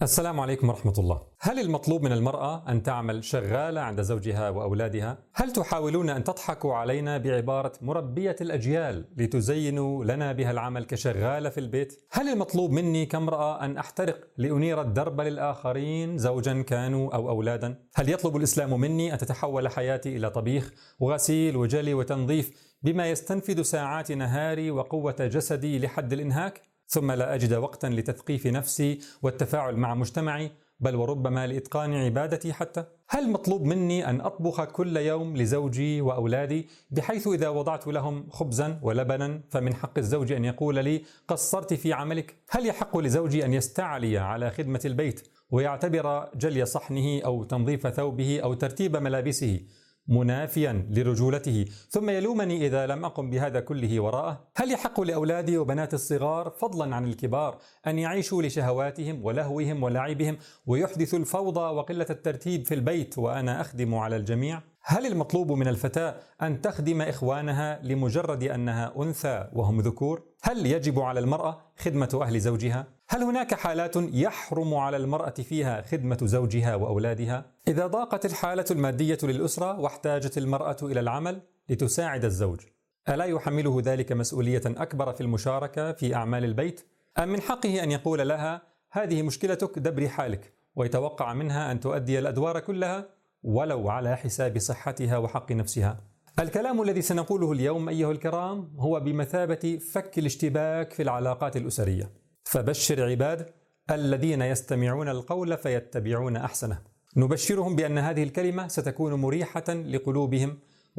السلام عليكم ورحمة الله. هل المطلوب من المرأة أن تعمل شغالة عند زوجها وأولادها؟ هل تحاولون أن تضحكوا علينا بعبارة مربية الأجيال لتزينوا لنا بها العمل كشغالة في البيت؟ هل المطلوب مني كامرأة أن أحترق لأنير الدرب للآخرين زوجا كانوا أو أولادا؟ هل يطلب الإسلام مني أن تتحول حياتي إلى طبيخ وغسيل وجلي وتنظيف بما يستنفد ساعات نهاري وقوة جسدي لحد الإنهاك؟ ثم لا أجد وقتا لتثقيف نفسي والتفاعل مع مجتمعي، بل وربما لإتقان عبادتي حتى. هل مطلوب مني أن أطبخ كل يوم لزوجي وأولادي، بحيث إذا وضعت لهم خبزا ولبنا فمن حق الزوج أن يقول لي قصرت في عملك؟ هل يحق لزوجي أن يستعلي على خدمة البيت ويعتبر جلي صحنه أو تنظيف ثوبه أو ترتيب ملابسه منافيا لرجولته ثم يلومني إذا لم أقم بهذا كله وراءه؟ هل يحق لأولادي وبنات الصغار فضلا عن الكبار أن يعيشوا لشهواتهم ولهوهم ولعبهم ويحدثوا الفوضى وقلة الترتيب في البيت وأنا أخدم على الجميع؟ هل المطلوب من الفتاة أن تخدم إخوانها لمجرد أنها أنثى وهم ذكور؟ هل يجب على المرأة خدمة أهل زوجها؟ هل هناك حالات يحرم على المرأة فيها خدمة زوجها وأولادها؟ إذا ضاقت الحالة المادية للأسرة واحتاجت المرأة إلى العمل لتساعد الزوج، ألا يحمله ذلك مسؤولية أكبر في المشاركة في أعمال البيت؟ أم من حقه أن يقول لها هذه مشكلتك دبري حالك، ويتوقع منها أن تؤدي الأدوار كلها ولو على حساب صحتها وحق نفسها؟ الكلام الذي سنقوله اليوم أيها الكرام هو بمثابة فك الاشتباك في العلاقات الأسرية. فبشر عباد الذين يستمعون القول فيتبعون أحسنه. نبشرهم بأن هذه الكلمة ستكون مريحة لقلوبهم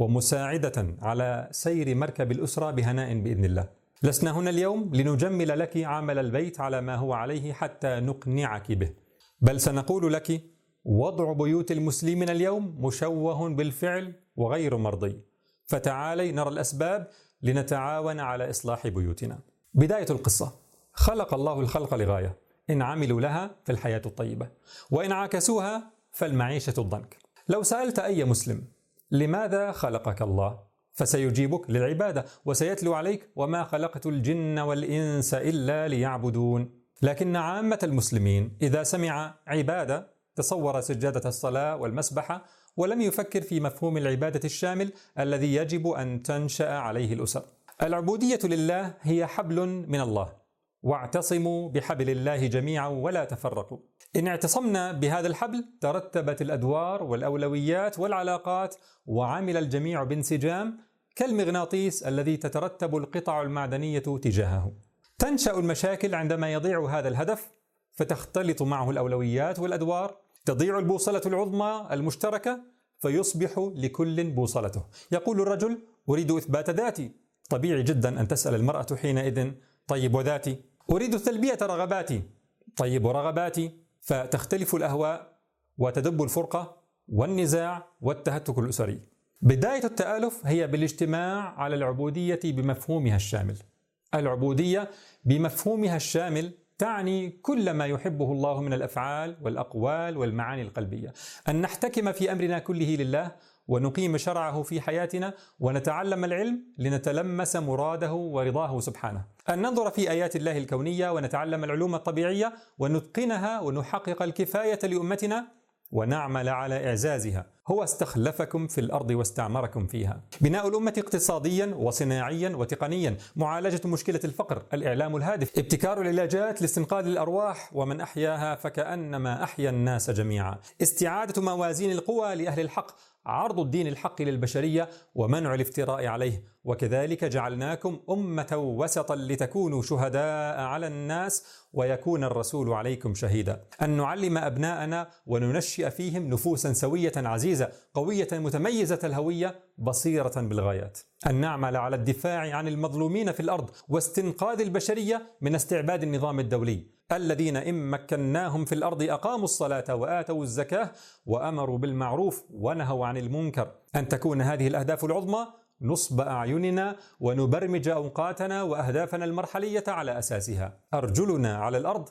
ومساعدة على سير مركب الأسرة بهناء بإذن الله. لسنا هنا اليوم لنجمل لك عمل البيت على ما هو عليه حتى نقنعك به، بل سنقول لك وضع بيوت المسلمين اليوم مشوه بالفعل وغير مرضي، فتعالي نرى الأسباب لنتعاون على إصلاح بيوتنا. بداية القصة: خلق الله الخلق لغاية، إن عملوا لها فالحياة الطيبة، وإن عاكسوها فالمعيشة الضنك. لو سألت أي مسلم لماذا خلقك الله فسيجيبك للعبادة، وسيتلو عليك وما خلقت الجن والإنس إلا ليعبدون. لكن عامة المسلمين إذا سمع عبادة تصور سجادة الصلاة والمسبحة، ولم يفكر في مفهوم العبادة الشامل الذي يجب أن تنشأ عليه الأسر. العبودية لله هي حبل من الله، واعتصموا بحبل الله جميعا ولا تفرقوا. إن اعتصمنا بهذا الحبل ترتبت الأدوار والأولويات والعلاقات، وعمل الجميع بانسجام كالمغناطيس الذي تترتب القطع المعدنية تجاهه. تنشأ المشاكل عندما يضيع هذا الهدف، فتختلط معه الأولويات والأدوار، تضيع البوصلة العظمى المشتركة، فيصبح لكل بوصلته. يقول الرجل أريد إثبات ذاتي، طبيعي جدا أن تسأل المرأة حينئذ طيب وذاتي؟ أريد تلبية رغباتي، طيب ورغباتي؟ فتختلف الأهواء وتدب الفرقة والنزاع والتهتك الأسري. بداية التآلف هي بالاجتماع على العبودية بمفهومها الشامل. العبودية بمفهومها الشامل تعني كل ما يحبه الله من الأفعال والأقوال والمعاني القلبية، أن نحتكم في أمرنا كله لله، ونقيم شرعه في حياتنا، ونتعلم العلم لنتلمس مراده ورضاه سبحانه، أن ننظر في آيات الله الكونية ونتعلم العلوم الطبيعية ونتقنها ونحقق الكفاية لأمتنا ونعمل على إعزازها. هو استخلفكم في الأرض واستعمركم فيها. بناء الأمة اقتصاديا وصناعيا وتقنيا، معالجة مشكلة الفقر، الإعلام الهادف، ابتكار العلاجات لاستنقاذ الأرواح، ومن أحياها فكأنما أحيا الناس جميعا، استعادة موازين القوى لأهل الحق، عرض الدين الحق للبشرية ومنع الافتراء عليه. وكذلك جعلناكم أمة وسطا لتكونوا شهداء على الناس ويكون الرسول عليكم شهيدا. أن نعلم أبناءنا وننشئ فيهم نفوسا سوية عزيزة قوية متميزة الهوية بصيرة بالغايات. أن نعمل على الدفاع عن المظلومين في الأرض واستنقاذ البشرية من استعباد النظام الدولي، الذين إن مكناهم في الأرض أقاموا الصلاة وآتوا الزكاة وأمروا بالمعروف ونهوا عن المنكر. أن تكون هذه الأهداف العظمى نصب أعيننا ونبرمج أوقاتنا وأهدافنا المرحلية على أساسها. أرجلنا على الأرض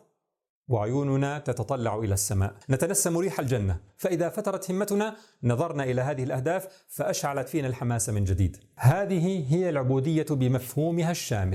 وعيوننا تتطلع إلى السماء، نتنسم ريح الجنة. فإذا فترت همتنا نظرنا إلى هذه الأهداف فأشعلت فينا الحماس من جديد. هذه هي العبودية بمفهومها الشامل.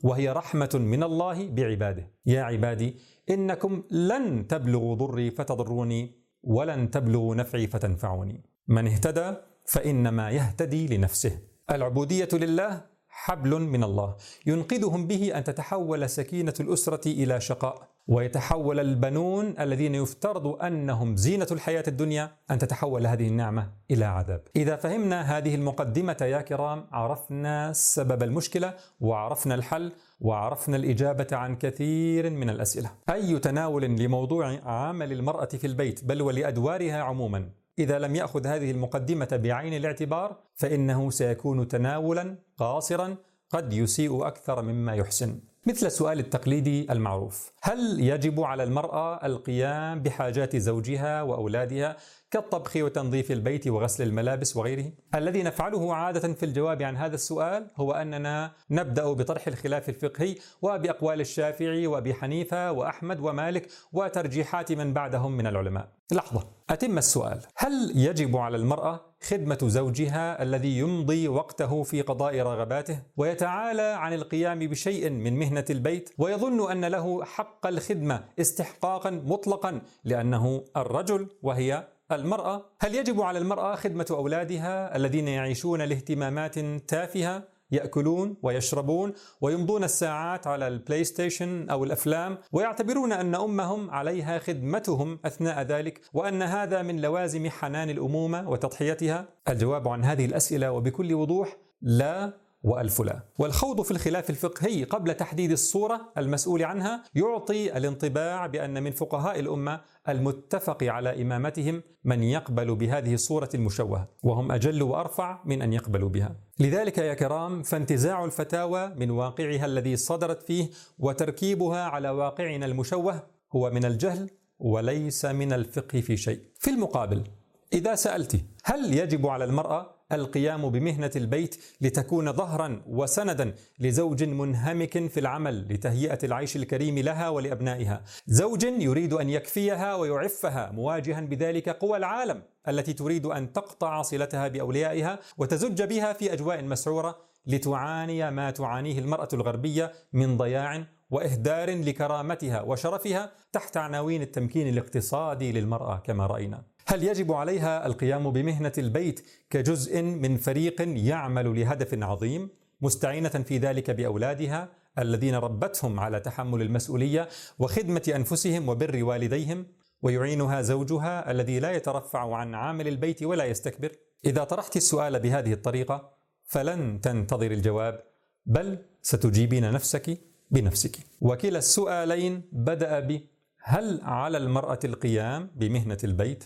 وهي رحمة من الله بعباده. يا عبادي إنكم لن تبلغوا ضري فتضروني ولن تبلغوا نفعي فتنفعوني. من اهتدى فإنما يهتدي لنفسه. العبودية لله حبل من الله ينقذهم به أن تتحول سكينة الأسرة إلى شقاء، ويتحول البنون الذين يفترض أنهم زينة الحياة الدنيا أن تتحول هذه النعمة إلى عذاب. إذا فهمنا هذه المقدمة يا كرام عرفنا سبب المشكلة وعرفنا الحل وعرفنا الإجابة عن كثير من الأسئلة. أي تناول لموضوع عمل المرأة في البيت بل ولأدوارها عموما إذا لم يأخذ هذه المقدمة بعين الاعتبار فإنه سيكون تناولا قاصرا قد يسيء أكثر مما يحسن. مثل السؤال التقليدي المعروف: هل يجب على المرأة القيام بحاجات زوجها وأولادها كالطبخ وتنظيف البيت وغسل الملابس وغيره؟ الذي نفعله عادة في الجواب عن هذا السؤال هو أننا نبدأ بطرح الخلاف الفقهي وبأقوال الشافعي وأبي حنيفة وأحمد ومالك وترجيحات من بعدهم من العلماء. لحظة، أتم السؤال: هل يجب على المرأة خدمة زوجها الذي يمضي وقته في قضاء رغباته ويتعالى عن القيام بشيء من مهنة البيت ويظن أن له حق الخدمة استحقاقا مطلقا لأنه الرجل وهي المرأة؟ هل يجب على المرأة خدمة أولادها الذين يعيشون لاهتمامات تافهة، يأكلون ويشربون ويمضون الساعات على البلاي ستيشن أو الأفلام ويعتبرون أن أمهم عليها خدمتهم أثناء ذلك وأن هذا من لوازم حنان الأمومة وتضحيتها؟ الجواب عن هذه الأسئلة وبكل وضوح لا وألف لا. والخوض في الخلاف الفقهي قبل تحديد الصورة المسؤول عنها يعطي الانطباع بأن من فقهاء الأمة المتفق على إمامتهم من يقبل بهذه الصورة المشوهة، وهم أجل وأرفع من أن يقبلوا بها. لذلك يا كرام فانتزاع الفتاوى من واقعها الذي صدرت فيه وتركيبها على واقعنا المشوه هو من الجهل وليس من الفقه في شيء. في المقابل إذا سألت هل يجب على المرأة القيام بمهنة البيت لتكون ظهرا وسندا لزوج منهمك في العمل لتهيئة العيش الكريم لها ولأبنائها، زوج يريد أن يكفيها ويعفها مواجها بذلك قوى العالم التي تريد أن تقطع صلتها بأوليائها وتزج بها في أجواء مسعورة لتعاني ما تعانيه المرأة الغربية من ضياع وإهدار لكرامتها وشرفها تحت عناوين التمكين الاقتصادي للمرأة كما رأينا؟ هل يجب عليها القيام بمهنة البيت كجزء من فريق يعمل لهدف عظيم مستعينة في ذلك بأولادها الذين ربتهم على تحمل المسؤولية وخدمة أنفسهم وبر والديهم ويعينها زوجها الذي لا يترفع عن عامل البيت ولا يستكبر؟ إذا طرحت السؤال بهذه الطريقة فلن تنتظر الجواب بل ستجيبين نفسك بنفسك. وكلا السؤالين بدأ هل على المرأة القيام بمهنة البيت؟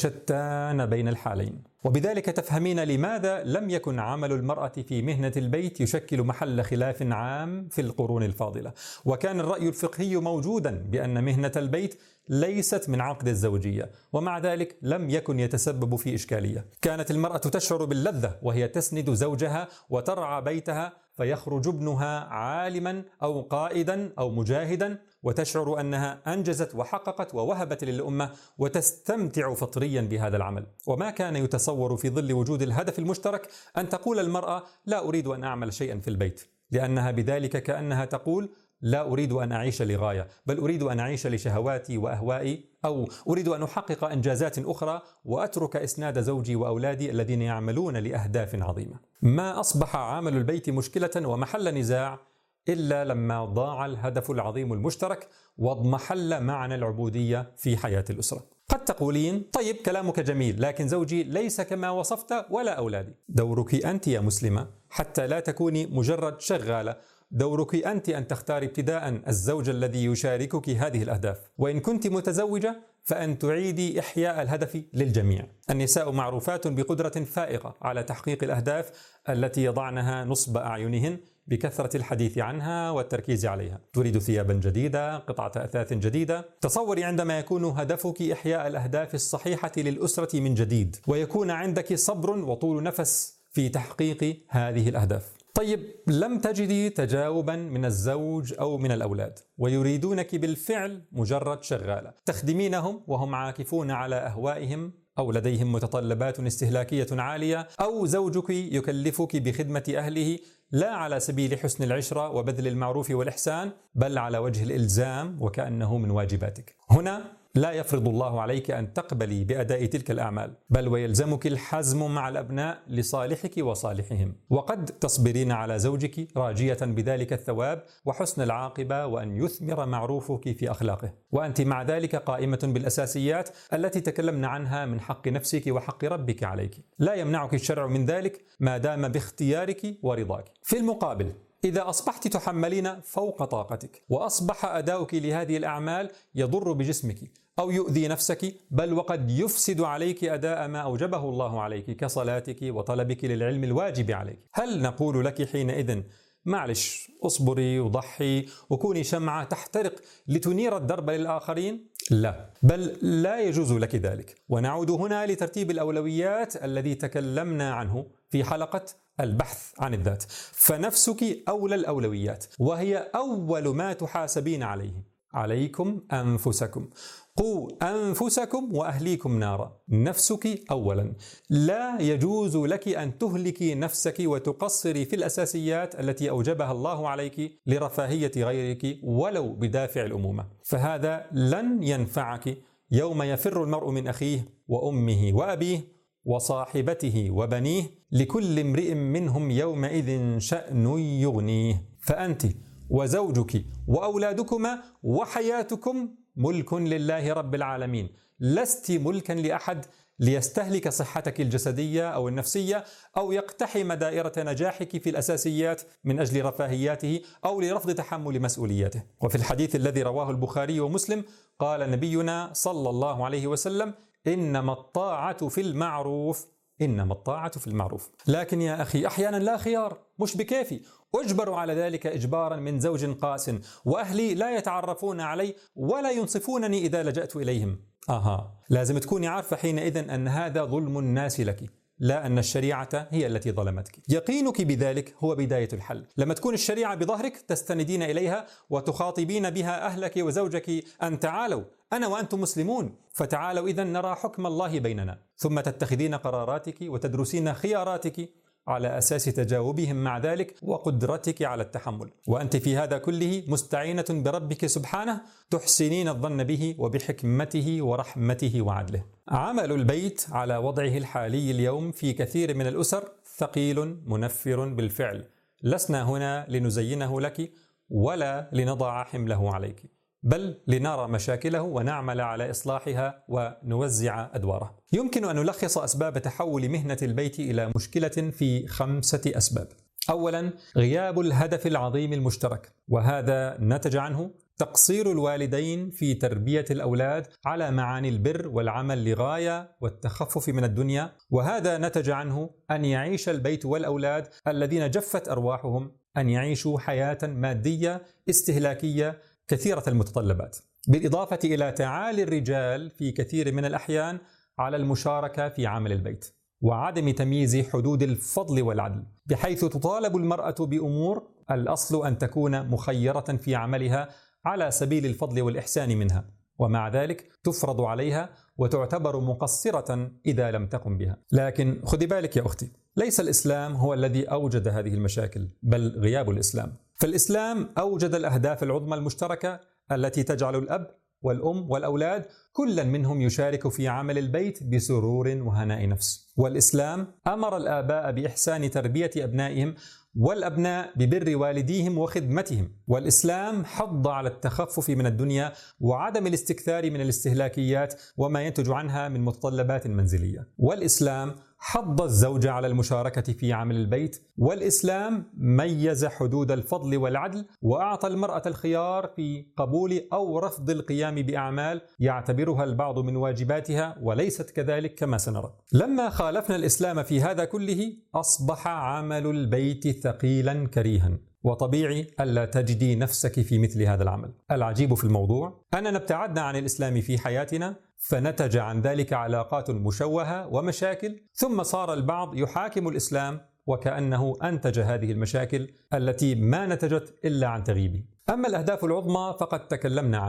وشتان بين الحالين. وبذلك تفهمين لماذا لم يكن عمل المرأة في مهنة البيت يشكل محل خلاف عام في القرون الفاضلة، وكان الرأي الفقهي موجودا بأن مهنة البيت ليست من عقد الزوجية، ومع ذلك لم يكن يتسبب في إشكالية. كانت المرأة تشعر باللذة وهي تسند زوجها وترعى بيتها فيخرج ابنها عالما أو قائدا أو مجاهدا وتشعر أنها أنجزت وحققت ووهبت للأمة وتستمتع فطريا بهذا العمل. وما كان يتصور في ظل وجود الهدف المشترك أن تقول المرأة لا أريد أن أعمل شيئا في البيت، لأنها بذلك كأنها تقول لا أريد أن أعيش لغاية بل أريد أن أعيش لشهواتي وأهوائي، أو أريد أن أحقق إنجازات أخرى وأترك إسناد زوجي وأولادي الذين يعملون لأهداف عظيمة. ما أصبح عمل البيت مشكلة ومحل نزاع إلا لما ضاع الهدف العظيم المشترك واضمحل معنى العبودية في حياة الأسرة. قد تقولين طيب كلامك جميل لكن زوجي ليس كما وصفت ولا أولادي. دورك أنت يا مسلمة حتى لا تكوني مجرد شغالة، دورك أنت أن تختاري ابتداء الزوج الذي يشاركك هذه الأهداف، وإن كنت متزوجة فأن تعيدي إحياء الهدف للجميع. النساء معروفات بقدرة فائقة على تحقيق الأهداف التي يضعنها نصب أعينهن بكثرة الحديث عنها والتركيز عليها. تريد ثيابا جديدة، قطعة أثاث جديدة. تصوري عندما يكون هدفك إحياء الأهداف الصحيحة للأسرة من جديد ويكون عندك صبر وطول نفس في تحقيق هذه الأهداف. طيب لم تجدي تجاوبا من الزوج أو من الأولاد ويريدونك بالفعل مجرد شغالة تخدمينهم وهم عاكفون على أهوائهم أو لديهم متطلبات استهلاكية عالية، أو زوجك يكلفك بخدمة أهله لا على سبيل حسن العشرة وبذل المعروف والإحسان، بل على وجه الإلزام وكأنه من واجباتك. هنا لا يفرض الله عليك أن تقبلي بأداء تلك الأعمال، بل ويلزمك الحزم مع الأبناء لصالحك وصالحهم، وقد تصبرين على زوجك راجية بذلك الثواب وحسن العاقبة وأن يثمر معروفك في أخلاقه، وأنت مع ذلك قائمة بالأساسيات التي تكلمنا عنها من حق نفسك وحق ربك عليك. لا يمنعك الشرع من ذلك ما دام باختيارك ورضاك. في المقابل، إذا أصبحت تحملين فوق طاقتك وأصبح أداؤك لهذه الأعمال يضر بجسمك أو يؤذي نفسك، بل وقد يفسد عليك أداء ما أوجبه الله عليك كصلاتك وطلبك للعلم الواجب عليك، هل نقول لك حينئذ معلش اصبري وضحي وكوني شمعة تحترق لتنير الدرب للآخرين؟ لا، بل لا يجوز لك ذلك. ونعود هنا لترتيب الأولويات الذي تكلمنا عنه في حلقة البحث عن الذات. فنفسك أولى الأولويات، وهي أول ما تحاسبين عليه. عليكم أنفسكم، قوا أنفسكم وأهليكم نارا. نفسك أولا، لا يجوز لك أن تهلكي نفسك وتقصري في الأساسيات التي أوجبها الله عليك لرفاهية غيرك ولو بدافع الأمومة، فهذا لن ينفعك يوم يفر المرء من أخيه وأمه وأبيه وصاحبته وبنيه، لكل امرئ منهم يومئذ شأن يغنيه. فأنت وزوجك وأولادكما وحياتكم ملك لله رب العالمين، لست ملكا لأحد ليستهلك صحتك الجسدية أو النفسية أو يقتحم دائرة نجاحك في الأساسيات من أجل رفاهياته أو لرفض تحمل مسؤولياته. وفي الحديث الذي رواه البخاري ومسلم قال نبينا صلى الله عليه وسلم: إنما الطاعة في المعروف، إنما الطاعة في المعروف. لكن يا أخي أحيانا لا خيار، مش بكيفي، أجبر على ذلك إجبارا من زوج قاس، وأهلي لا يتعرفون علي ولا ينصفونني إذا لجأت إليهم. لازم تكوني عارفة حينئذ أن هذا ظلم الناس لك، لا أن الشريعة هي التي ظلمتك. يقينك بذلك هو بداية الحل. لما تكون الشريعة بظهرك تستندين إليها وتخاطبين بها أهلك وزوجك أن تعالوا أنا وأنتم مسلمون، فتعالوا إذن نرى حكم الله بيننا، ثم تتخذين قراراتك وتدرسين خياراتك على أساس تجاوبهم مع ذلك وقدرتك على التحمل، وأنت في هذا كله مستعينة بربك سبحانه، تحسنين الظن به وبحكمته ورحمته وعدله. عمل البيت على وضعه الحالي اليوم في كثير من الأسر ثقيل منفر بالفعل. لسنا هنا لنزينه لك ولا لنضع حمله عليك، بل لنرى مشاكله ونعمل على إصلاحها ونوزع أدواره. يمكن أن نلخص أسباب تحول مهنة البيت إلى مشكلة في 5 أسباب. أولا، غياب الهدف العظيم المشترك، وهذا نتج عنه تقصير الوالدين في تربية الأولاد على معاني البر والعمل لغاية والتخفف من الدنيا، وهذا نتج عنه أن يعيش البيت والأولاد الذين جفت أرواحهم أن يعيشوا حياة مادية استهلاكية كثيرة المتطلبات، بالإضافة إلى تعالي الرجال في كثير من الأحيان على المشاركة في عمل البيت، وعدم تمييز حدود الفضل والعدل، بحيث تطالب المرأة بأمور الأصل أن تكون مخيرة في عملها على سبيل الفضل والإحسان منها، ومع ذلك تفرض عليها وتعتبر مقصرة إذا لم تقم بها. لكن خذي بالك يا أختي، ليس الإسلام هو الذي أوجد هذه المشاكل، بل غياب الإسلام. فالإسلام أوجد الأهداف العظمى المشتركة التي تجعل الأب والأم والأولاد كل منهم يشارك في عمل البيت بسرور وهناء نفس. والإسلام أمر الآباء بإحسان تربية أبنائهم، والأبناء ببر والديهم وخدمتهم. والإسلام حض على التخفف من الدنيا وعدم الاستكثار من الاستهلاكيات وما ينتج عنها من متطلبات منزلية. والإسلام حض الزوج على المشاركة في عمل البيت. والإسلام ميز حدود الفضل والعدل، وأعطى المرأة الخيار في قبول أو رفض القيام بأعمال يعتبرها البعض من واجباتها وليست كذلك كما سنرى. لما خالفنا الإسلام في هذا كله أصبح عمل البيت ثقيلا كريها، وطبيعي ألا تجدي نفسك في مثل هذا العمل. العجيب في الموضوع أننا ابتعدنا عن الإسلام في حياتنا، فنتج عن ذلك علاقات مشوهة ومشاكل، ثم صار البعض يحاكم الإسلام وكأنه أنتج هذه المشاكل التي ما نتجت إلا عن تغييبه. أما الأهداف العظمى فقد تكلمنا عنها،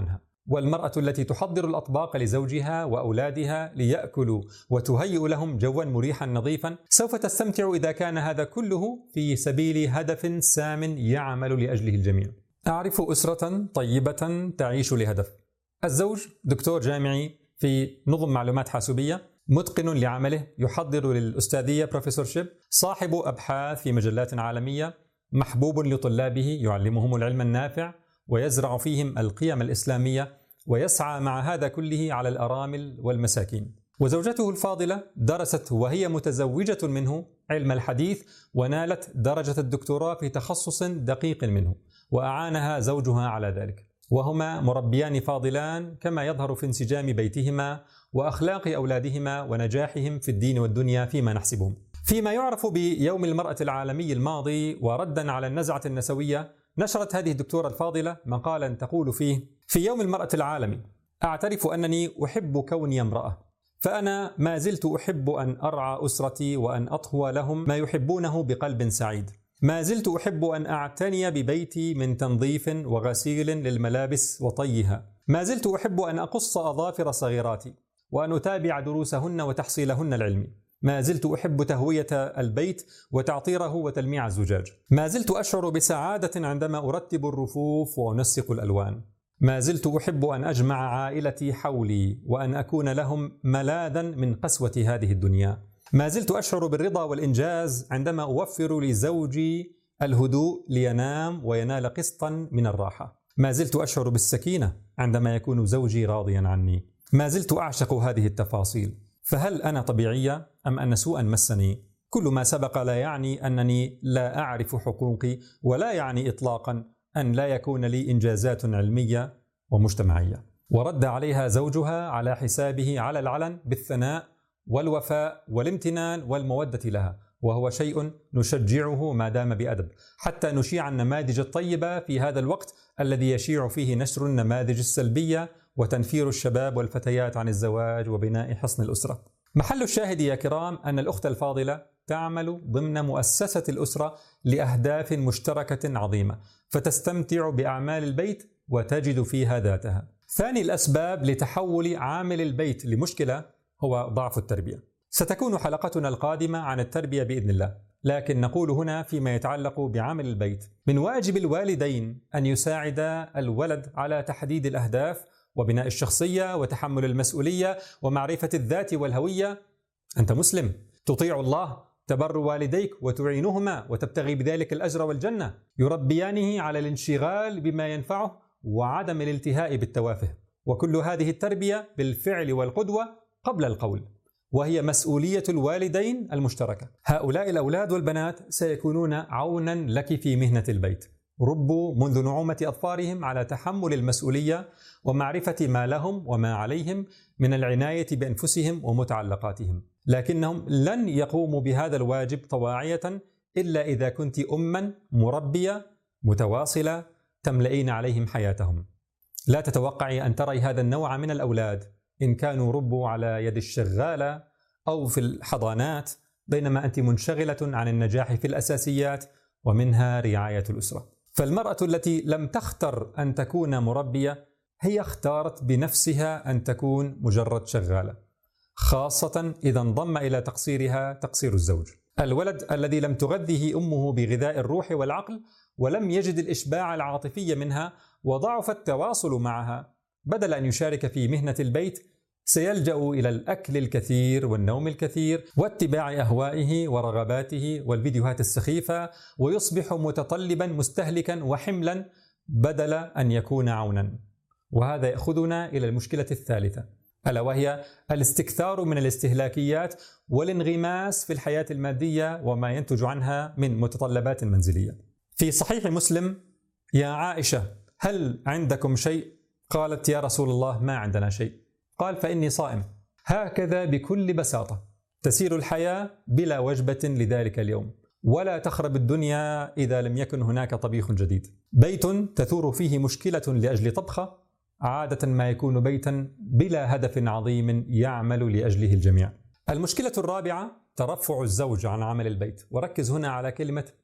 والمرأة التي تحضر الأطباق لزوجها وأولادها ليأكلوا وتهيئ لهم جوا مريحا نظيفا سوف تستمتع إذا كان هذا كله في سبيل هدف سام يعمل لأجله الجميع. أعرف أسرة طيبة تعيش لهدف. الزوج دكتور جامعي في نظم معلومات حاسوبية، متقن لعمله، يحضر للأستاذية بروفيسورشيب، صاحب أبحاث في مجلات عالمية، محبوب لطلابه، يعلمهم العلم النافع ويزرع فيهم القيم الإسلامية، ويسعى مع هذا كله على الأرامل والمساكين. وزوجته الفاضلة درست وهي متزوجة منه علم الحديث ونالت درجة الدكتوراه في تخصص دقيق منه، وأعانها زوجها على ذلك، وهما مربيان فاضلان كما يظهر في انسجام بيتهما وأخلاق أولادهما ونجاحهم في الدين والدنيا فيما نحسبهم. فيما يعرف بيوم المرأة العالمي الماضي وردا على النزعة النسوية، نشرت هذه الدكتورة الفاضلة مقالا تقول فيه: في يوم المرأة العالمي أعترف أنني أحب كوني امرأة، فأنا ما زلت أحب أن أرعى أسرتي وأن أطهو لهم ما يحبونه بقلب سعيد. ما زلت أحب أن أعتني ببيتي من تنظيف وغسيل للملابس وطيها. ما زلت أحب أن أقص أظافر صغيراتي وأن أتابع دروسهن وتحصيلهن العلمي. ما زلت أحب تهوية البيت وتعطيره وتلميع الزجاج. ما زلت أشعر بسعادة عندما أرتب الرفوف وأنسق الألوان. ما زلت أحب أن أجمع عائلتي حولي وأن أكون لهم ملاذا من قسوة هذه الدنيا. ما زلت أشعر بالرضا والإنجاز عندما أوفر لزوجي الهدوء لينام وينال قسطا من الراحة. ما زلت أشعر بالسكينة عندما يكون زوجي راضيا عني. ما زلت أعشق هذه التفاصيل. فهل أنا طبيعية أم أن سوءا مسني؟ كل ما سبق لا يعني أنني لا أعرف حقوقي، ولا يعني إطلاقا أن لا يكون لي إنجازات علمية ومجتمعية. ورد عليها زوجها على حسابه على العلن بالثناء والوفاء والامتنان والمودة لها، وهو شيء نشجعه ما دام بأدب، حتى نشيع النماذج الطيبة في هذا الوقت الذي يشيع فيه نشر النماذج السلبية وتنفير الشباب والفتيات عن الزواج وبناء حصن الأسرة. محل الشاهد يا كرام أن الأخت الفاضلة تعمل ضمن مؤسسة الأسرة لأهداف مشتركة عظيمة، فتستمتع بأعمال البيت وتجد فيها ذاتها. ثاني الأسباب لتحول عامل البيت لمشكلة هو ضعف التربية. ستكون حلقتنا القادمة عن التربية بإذن الله، لكن نقول هنا فيما يتعلق بعمل البيت: من واجب الوالدين أن يساعدا الولد على تحديد الأهداف وبناء الشخصية وتحمل المسؤولية ومعرفة الذات والهوية. أنت مسلم، تطيع الله، تبر والديك وتعينهما وتبتغي بذلك الأجر والجنة، يربيانه على الانشغال بما ينفعه وعدم الالتهاء بالتوافه. وكل هذه التربية بالفعل والقدوة قبل القول، وهي مسؤولية الوالدين المشتركة. هؤلاء الأولاد والبنات سيكونون عونا لك في مهنة البيت. ربوا منذ نعومة أظفارهم على تحمل المسؤولية ومعرفة ما لهم وما عليهم من العناية بأنفسهم ومتعلقاتهم، لكنهم لن يقوموا بهذا الواجب طواعية إلا إذا كنت أما مربية متواصلة تملئين عليهم حياتهم. لا تتوقعي أن تري هذا النوع من الأولاد إن كانوا ربوا على يد الشغالة أو في الحضانات، بينما أنت منشغلة عن النجاح في الأساسيات ومنها رعاية الأسرة. فالمرأة التي لم تختر أن تكون مربية هي اختارت بنفسها أن تكون مجرد شغالة، خاصة إذا انضم إلى تقصيرها تقصير الزوج. الولد الذي لم تغذه أمه بغذاء الروح والعقل ولم يجد الإشباع العاطفي منها وضعف التواصل معها، بدل أن يشارك في مهنة البيت سيلجأ إلى الأكل الكثير والنوم الكثير واتباع أهوائه ورغباته والفيديوهات السخيفة، ويصبح متطلبا مستهلكا وحملا بدل أن يكون عونا. وهذا يأخذنا إلى المشكلة الثالثة، ألا وهي الاستكثار من الاستهلاكيات والانغماس في الحياة المادية وما ينتج عنها من متطلبات منزلية. في صحيح مسلم: يا عائشة هل عندكم شيء؟ قالت: يا رسول الله ما عندنا شيء. قال: فإني صائم. هكذا بكل بساطة تسير الحياة بلا وجبة لذلك اليوم، ولا تخرب الدنيا إذا لم يكن هناك طبيخ جديد. بيت تثور فيه مشكلة لأجل طبخة عادة ما يكون بيتا بلا هدف عظيم يعمل لأجله الجميع. المشكلة الرابعة: ترفع الزوج عن عمل البيت. وركز هنا على كلمة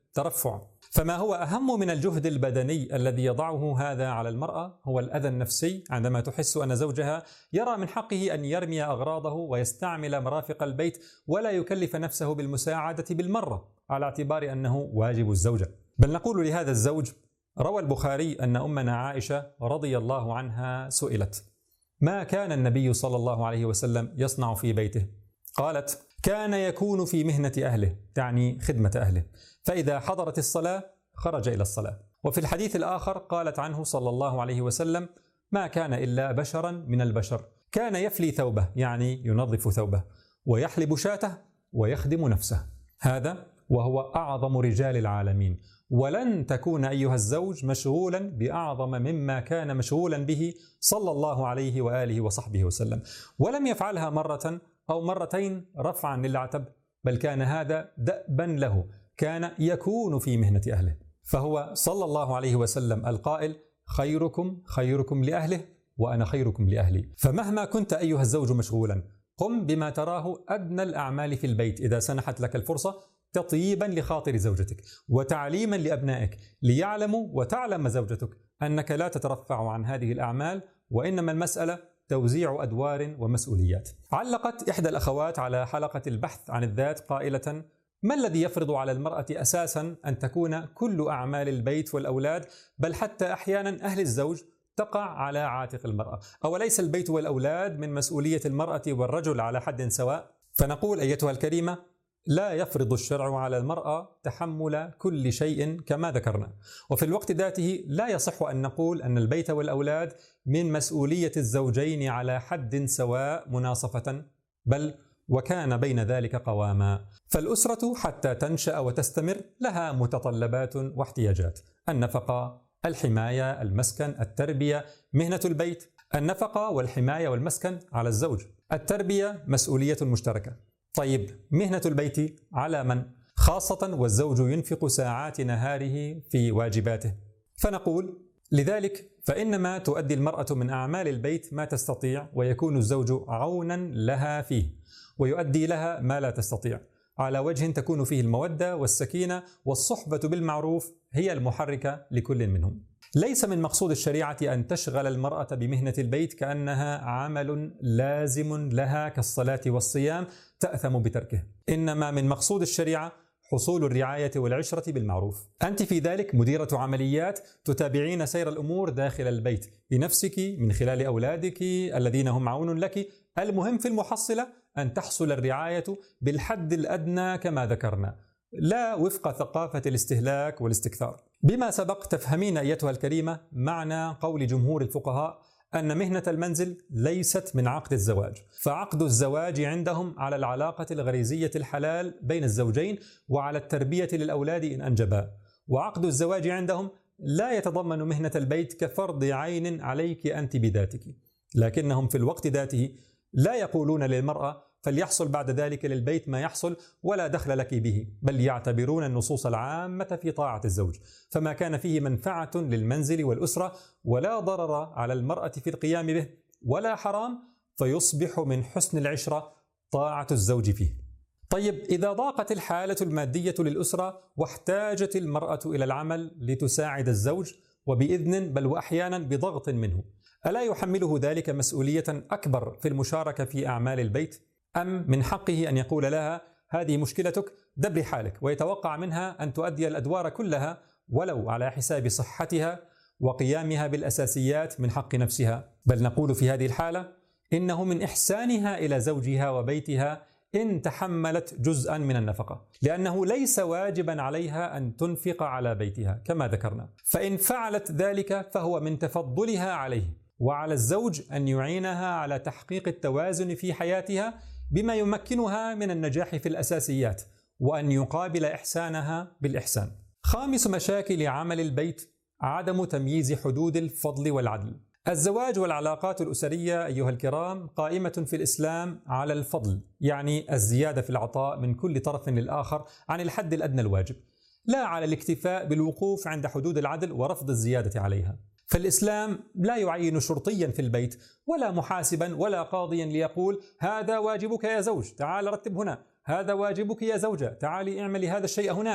ترفع. فما هو أهم من الجهد البدني الذي يضعه هذا على المرأة هو الأذى النفسي عندما تحس أن زوجها يرى من حقه أن يرمي أغراضه ويستعمل مرافق البيت ولا يكلف نفسه بالمساعدة بالمرة على اعتبار أنه واجب الزوجة. بل نقول لهذا الزوج: روى البخاري أن أمنا عائشة رضي الله عنها سئلت: ما كان النبي صلى الله عليه وسلم يصنع في بيته؟ قالت: كان يكون في مهنة أهله، تعني خدمة أهله، فإذا حضرت الصلاة خرج إلى الصلاة. وفي الحديث الآخر قالت عنه صلى الله عليه وسلم: ما كان إلا بشرا من البشر، كان يفلي ثوبه، يعني ينظف ثوبه، ويحلب شاته، ويخدم نفسه. هذا وهو أعظم رجال العالمين، ولن تكون أيها الزوج مشغولا بأعظم مما كان مشغولا به صلى الله عليه وآله وصحبه وسلم، ولم يفعلها مرة أو مرتين رفعا للعتب، بل كان هذا دأبا له، كان يكون في مهنة أهله. فهو صلى الله عليه وسلم القائل: خيركم خيركم لأهله وأنا خيركم لأهلي. فمهما كنت أيها الزوج مشغولا، قم بما تراه أدنى الأعمال في البيت إذا سنحت لك الفرصة، تطيبا لخاطر زوجتك وتعليما لأبنائك ليعلموا وتعلم زوجتك أنك لا تترفع عن هذه الأعمال، وإنما المسألة توزيع أدوار ومسؤوليات. علقت إحدى الأخوات على حلقة البحث عن الذات قائلة: ما الذي يفرض على المرأة أساسا أن تكون كل أعمال البيت والأولاد، بل حتى أحيانا أهل الزوج، تقع على عاتق المرأة؟ أوليس البيت والأولاد من مسؤولية المرأة والرجل على حد سواء؟ فنقول أيتها الكريمة: لا يفرض الشرع على المرأة تحمل كل شيء كما ذكرنا، وفي الوقت ذاته لا يصح أن نقول أن البيت والأولاد من مسؤولية الزوجين على حد سواء مناصفة، بل وكان بين ذلك قواما. فالأسرة حتى تنشأ وتستمر لها متطلبات واحتياجات: النفقة، الحماية، المسكن، التربية، مهنة البيت. النفقة والحماية والمسكن على الزوج، التربية مسؤولية مشتركة. طيب مهنة البيت على من؟ خاصة والزوج ينفق ساعات نهاره في واجباته. فنقول: لذلك فإنما تؤدي المرأة من أعمال البيت ما تستطيع، ويكون الزوج عونا لها فيه، ويؤدي لها ما لا تستطيع، على وجه تكون فيه المودة والسكينة والصحبة بالمعروف هي المحركة لكل منهم. ليس من مقصود الشريعة أن تشغل المرأة بمهنة البيت كأنها عمل لازم لها كالصلاة والصيام تأثم بتركه، إنما من مقصود الشريعة حصول الرعاية والعشرة بالمعروف. أنت في ذلك مديرة عمليات تتابعين سير الأمور داخل البيت بنفسك من خلال أولادك الذين هم عون لك. المهم في المحصلة أن تحصل الرعاية بالحد الأدنى كما ذكرنا، لا وفق ثقافة الاستهلاك والاستكثار. بما سبق تفهمين أيتها الكريمة معنى قول جمهور الفقهاء أن مهنة المنزل ليست من عقد الزواج، فعقد الزواج عندهم على العلاقة الغريزية الحلال بين الزوجين وعلى التربية للأولاد إن أنجبا، وعقد الزواج عندهم لا يتضمن مهنة البيت كفرض عين عليك أنت بذاتك، لكنهم في الوقت ذاته لا يقولون للمرأة فليحصل بعد ذلك للبيت ما يحصل ولا دخل لك به، بل يعتبرون النصوص العامة في طاعة الزوج، فما كان فيه منفعة للمنزل والأسرة ولا ضرر على المرأة في القيام به ولا حرام، فيصبح من حسن العشرة طاعة الزوج فيه. طيب إذا ضاقت الحالة المادية للأسرة واحتاجت المرأة إلى العمل لتساعد الزوج وبإذن بل وأحيانا بضغط منه، ألا يحمله ذلك مسؤولية أكبر في المشاركة في أعمال البيت؟ أم من حقه أن يقول لها: هذه مشكلتك، دبري حالك، ويتوقع منها أن تؤدي الأدوار كلها ولو على حساب صحتها وقيامها بالأساسيات من حق نفسها؟ بل نقول في هذه الحالة إنه من إحسانها إلى زوجها وبيتها إن تحملت جزءا من النفقة، لأنه ليس واجبا عليها أن تنفق على بيتها كما ذكرنا، فإن فعلت ذلك فهو من تفضلها عليه، وعلى الزوج أن يعينها على تحقيق التوازن في حياتها بما يمكنها من النجاح في الأساسيات، وأن يقابل إحسانها بالإحسان. خامس مشاكل عمل البيت عدم تمييز حدود الفضل والعدل. الزواج والعلاقات الأسرية أيها الكرام قائمة في الإسلام على الفضل، يعني الزيادة في العطاء من كل طرف للآخر عن الحد الأدنى الواجب، لا على الاكتفاء بالوقوف عند حدود العدل ورفض الزيادة عليها. فالإسلام لا يعين شرطيا في البيت ولا محاسبا ولا قاضيا ليقول: هذا واجبك يا زوج تعال رتب هنا، هذا واجبك يا زوجة تعالي اعملي هذا الشيء هناك.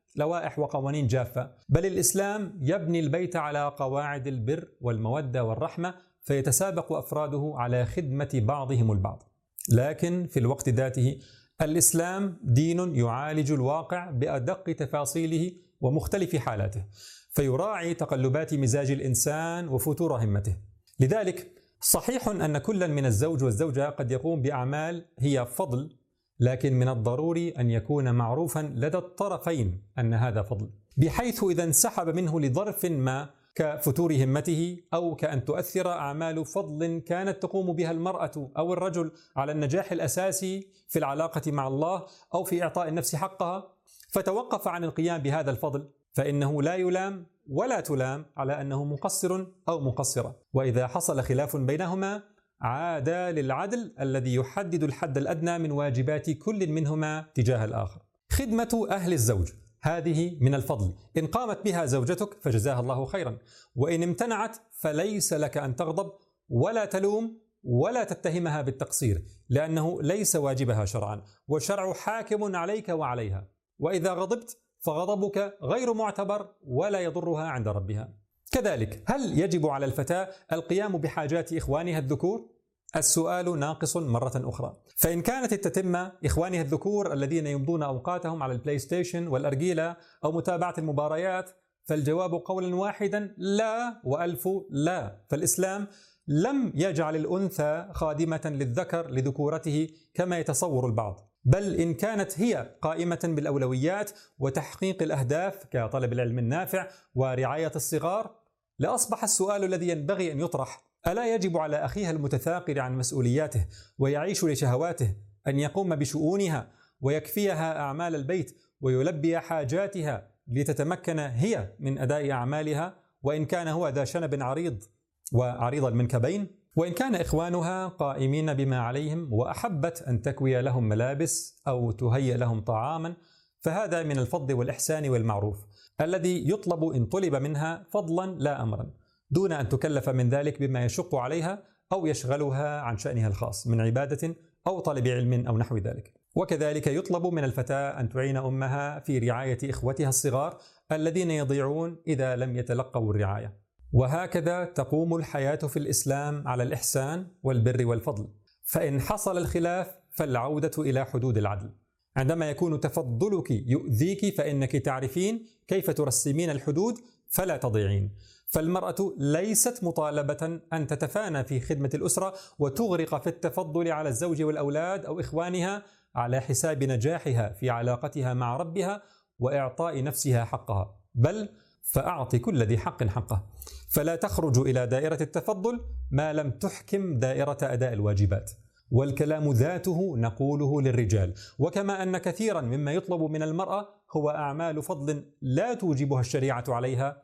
لوائح وقوانين جافة، بل الإسلام يبني البيت على قواعد البر والمودة والرحمة، فيتسابق أفراده على خدمة بعضهم البعض. لكن في الوقت ذاته الإسلام دين يعالج الواقع بأدق تفاصيله ومختلف حالاته، فيراعي تقلبات مزاج الإنسان وفتور همته. لذلك صحيح أن كلا من الزوج والزوجة قد يقوم بأعمال هي فضل، لكن من الضروري أن يكون معروفا لدى الطرفين أن هذا فضل، بحيث إذا انسحب منه لظرف ما كفتور همته أو كأن تؤثر أعمال فضل كانت تقوم بها المرأة أو الرجل على النجاح الأساسي في العلاقة مع الله أو في إعطاء النفس حقها، فتوقف عن القيام بهذا الفضل، فإنه لا يلام ولا تلام على أنه مقصر أو مقصرة. وإذا حصل خلاف بينهما عاد للعدل الذي يحدد الحد الأدنى من واجبات كل منهما تجاه الآخر. خدمة أهل الزوج هذه من الفضل، إن قامت بها زوجتك فجزاها الله خيرا، وإن امتنعت فليس لك أن تغضب ولا تلوم ولا تتهمها بالتقصير، لأنه ليس واجبها شرعا، والشرع حاكم عليك وعليها. وإذا غضبت فغضبك غير معتبر ولا يضرها عند ربها. كذلك هل يجب على الفتاة القيام بحاجات إخوانها الذكور؟ السؤال ناقص مرة أخرى، فإن كانت التتمة إخوانها الذكور الذين يمضون أوقاتهم على البلاي ستيشن والأرجيلة أو متابعة المباريات، فالجواب قولا واحدا لا وألف لا. فالإسلام لم يجعل الأنثى خادمة للذكر لذكورته كما يتصور البعض، بل إن كانت هي قائمة بالأولويات وتحقيق الأهداف كطلب العلم النافع ورعاية الصغار، لأصبح السؤال الذي ينبغي أن يطرح: ألا يجب على أخيها المتثاقل عن مسؤولياته ويعيش لشهواته أن يقوم بشؤونها ويكفيها أعمال البيت ويلبي حاجاتها لتتمكن هي من أداء أعمالها، وإن كان هو ذا شنب عريض وعريض المنكبين؟ وإن كان إخوانها قائمين بما عليهم وأحبت أن تكوي لهم ملابس أو تهيئ لهم طعاما، فهذا من الفضل والإحسان والمعروف الذي يطلب إن طلب منها فضلا لا أمرا، دون أن تكلف من ذلك بما يشق عليها أو يشغلها عن شأنها الخاص من عبادة أو طلب علم أو نحو ذلك. وكذلك يطلب من الفتاة أن تعين أمها في رعاية إخوتها الصغار الذين يضيعون إذا لم يتلقوا الرعاية. وهكذا تقوم الحياة في الإسلام على الإحسان والبر والفضل. فإن حصل الخلاف فالعودة إلى حدود العدل. عندما يكون تفضلك يؤذيك فإنك تعرفين كيف ترسمين الحدود فلا تضيعين. فالمرأة ليست مطالبة أن تتفانى في خدمة الأسرة وتغرق في التفضل على الزوج والأولاد أو إخوانها على حساب نجاحها في علاقتها مع ربها وإعطاء نفسها حقها، بل فأعط كل ذي حق حقه. فلا تخرج إلى دائرة التفضل ما لم تحكم دائرة أداء الواجبات. والكلام ذاته نقوله للرجال، وكما أن كثيرا مما يطلب من المرأة هو أعمال فضل لا توجبها الشريعة عليها،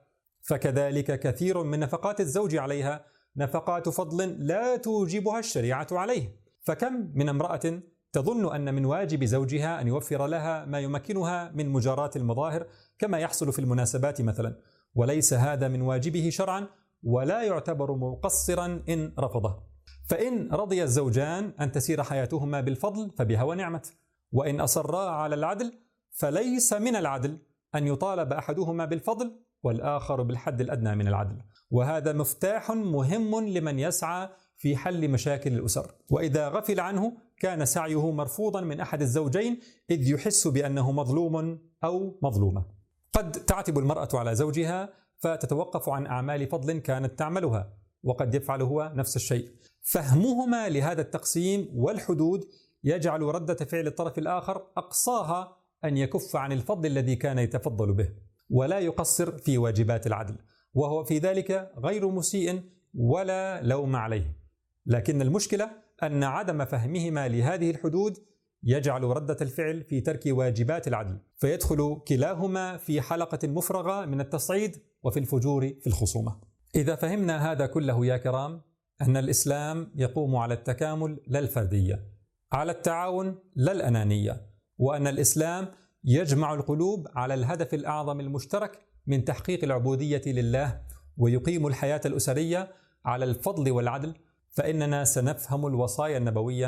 فكذلك كثير من نفقات الزوج عليها نفقات فضل لا توجبها الشريعة عليه. فكم من امرأة تظن أن من واجب زوجها أن يوفر لها ما يمكنها من مجاراة المظاهر كما يحصل في المناسبات مثلا، وليس هذا من واجبه شرعا ولا يعتبر مقصرا إن رفضه. فإن رضي الزوجان أن تسير حياتهما بالفضل فبها ونعمت، وإن أصرا على العدل فليس من العدل أن يطالب أحدهما بالفضل والآخر بالحد الأدنى من العدل. وهذا مفتاح مهم لمن يسعى في حل مشاكل الأسر، وإذا غفل عنه كان سعيه مرفوضا من أحد الزوجين إذ يحس بأنه مظلوم أو مظلومة. قد تعتب المرأة على زوجها فتتوقف عن أعمال فضل كانت تعملها، وقد يفعل هو نفس الشيء. فهمهما لهذا التقسيم والحدود يجعل ردة فعل الطرف الآخر أقصاها أن يكف عن الفضل الذي كان يتفضل به ولا يقصر في واجبات العدل، وهو في ذلك غير مسيء ولا لوم عليه. لكن المشكلة أن عدم فهمهما لهذه الحدود يجعل ردة الفعل في ترك واجبات العدل، فيدخل كلاهما في حلقة مفرغة من التصعيد وفي الفجور في الخصومة. إذا فهمنا هذا كله يا كرام، أن الإسلام يقوم على التكامل لا الفردية، على التعاون لا الأنانية، وأن الإسلام يجمع القلوب على الهدف الأعظم المشترك من تحقيق العبودية لله، ويقيم الحياة الأسرية على الفضل والعدل، فإننا سنفهم الوصايا النبوية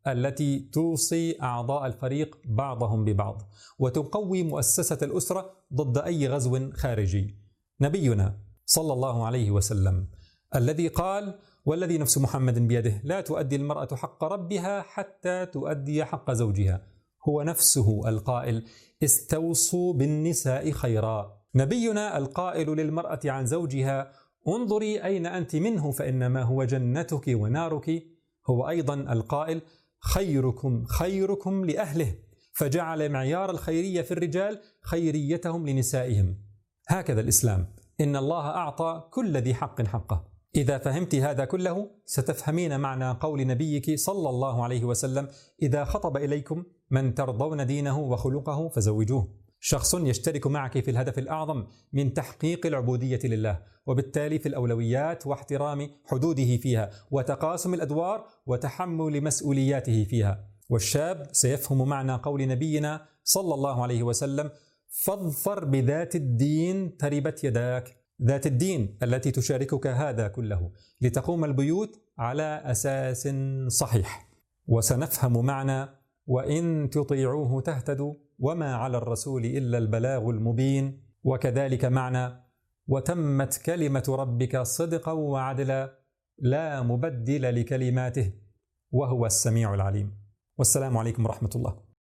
التي توصي أعضاء الفريق بعضهم ببعض وتقوي مؤسسة الأسرة ضد أي غزو خارجي. نبينا صلى الله عليه وسلم الذي قال: والذي نفس محمد بيده لا تؤدي المرأة حق ربها حتى تؤدي حق زوجها، هو نفسه القائل: استوصوا بالنساء خيرا. نبينا القائل للمرأة عن زوجها: انظري أين أنت منه فإنما هو جنتك ونارك، هو أيضا القائل: خيركم خيركم لأهله، فجعل معيار الخيرية في الرجال خيريتهم لنسائهم. هكذا الإسلام، إن الله أعطى كل ذي حق حقه. إذا فهمت هذا كله ستفهمين معنى قول نبيك صلى الله عليه وسلم: إذا خطب إليكم من ترضون دينه وخلقه فزوجوه. شخص يشترك معك في الهدف الأعظم من تحقيق العبودية لله، وبالتالي في الأولويات واحترام حدوده فيها وتقاسم الأدوار وتحمل مسؤولياته فيها. والشاب سيفهم معنى قول نبينا صلى الله عليه وسلم: فاظفر بذات الدين تربت يداك، ذات الدين التي تشاركك هذا كله لتقوم البيوت على أساس صحيح. وسنفهم معنى: وإن تطيعوه تهتدوا وما على الرسول إلا البلاغ المبين، وكذلك معنى: وتمت كلمة ربك صدقا وعدلا لا مبدل لكلماته وهو السميع العليم. والسلام عليكم ورحمة الله.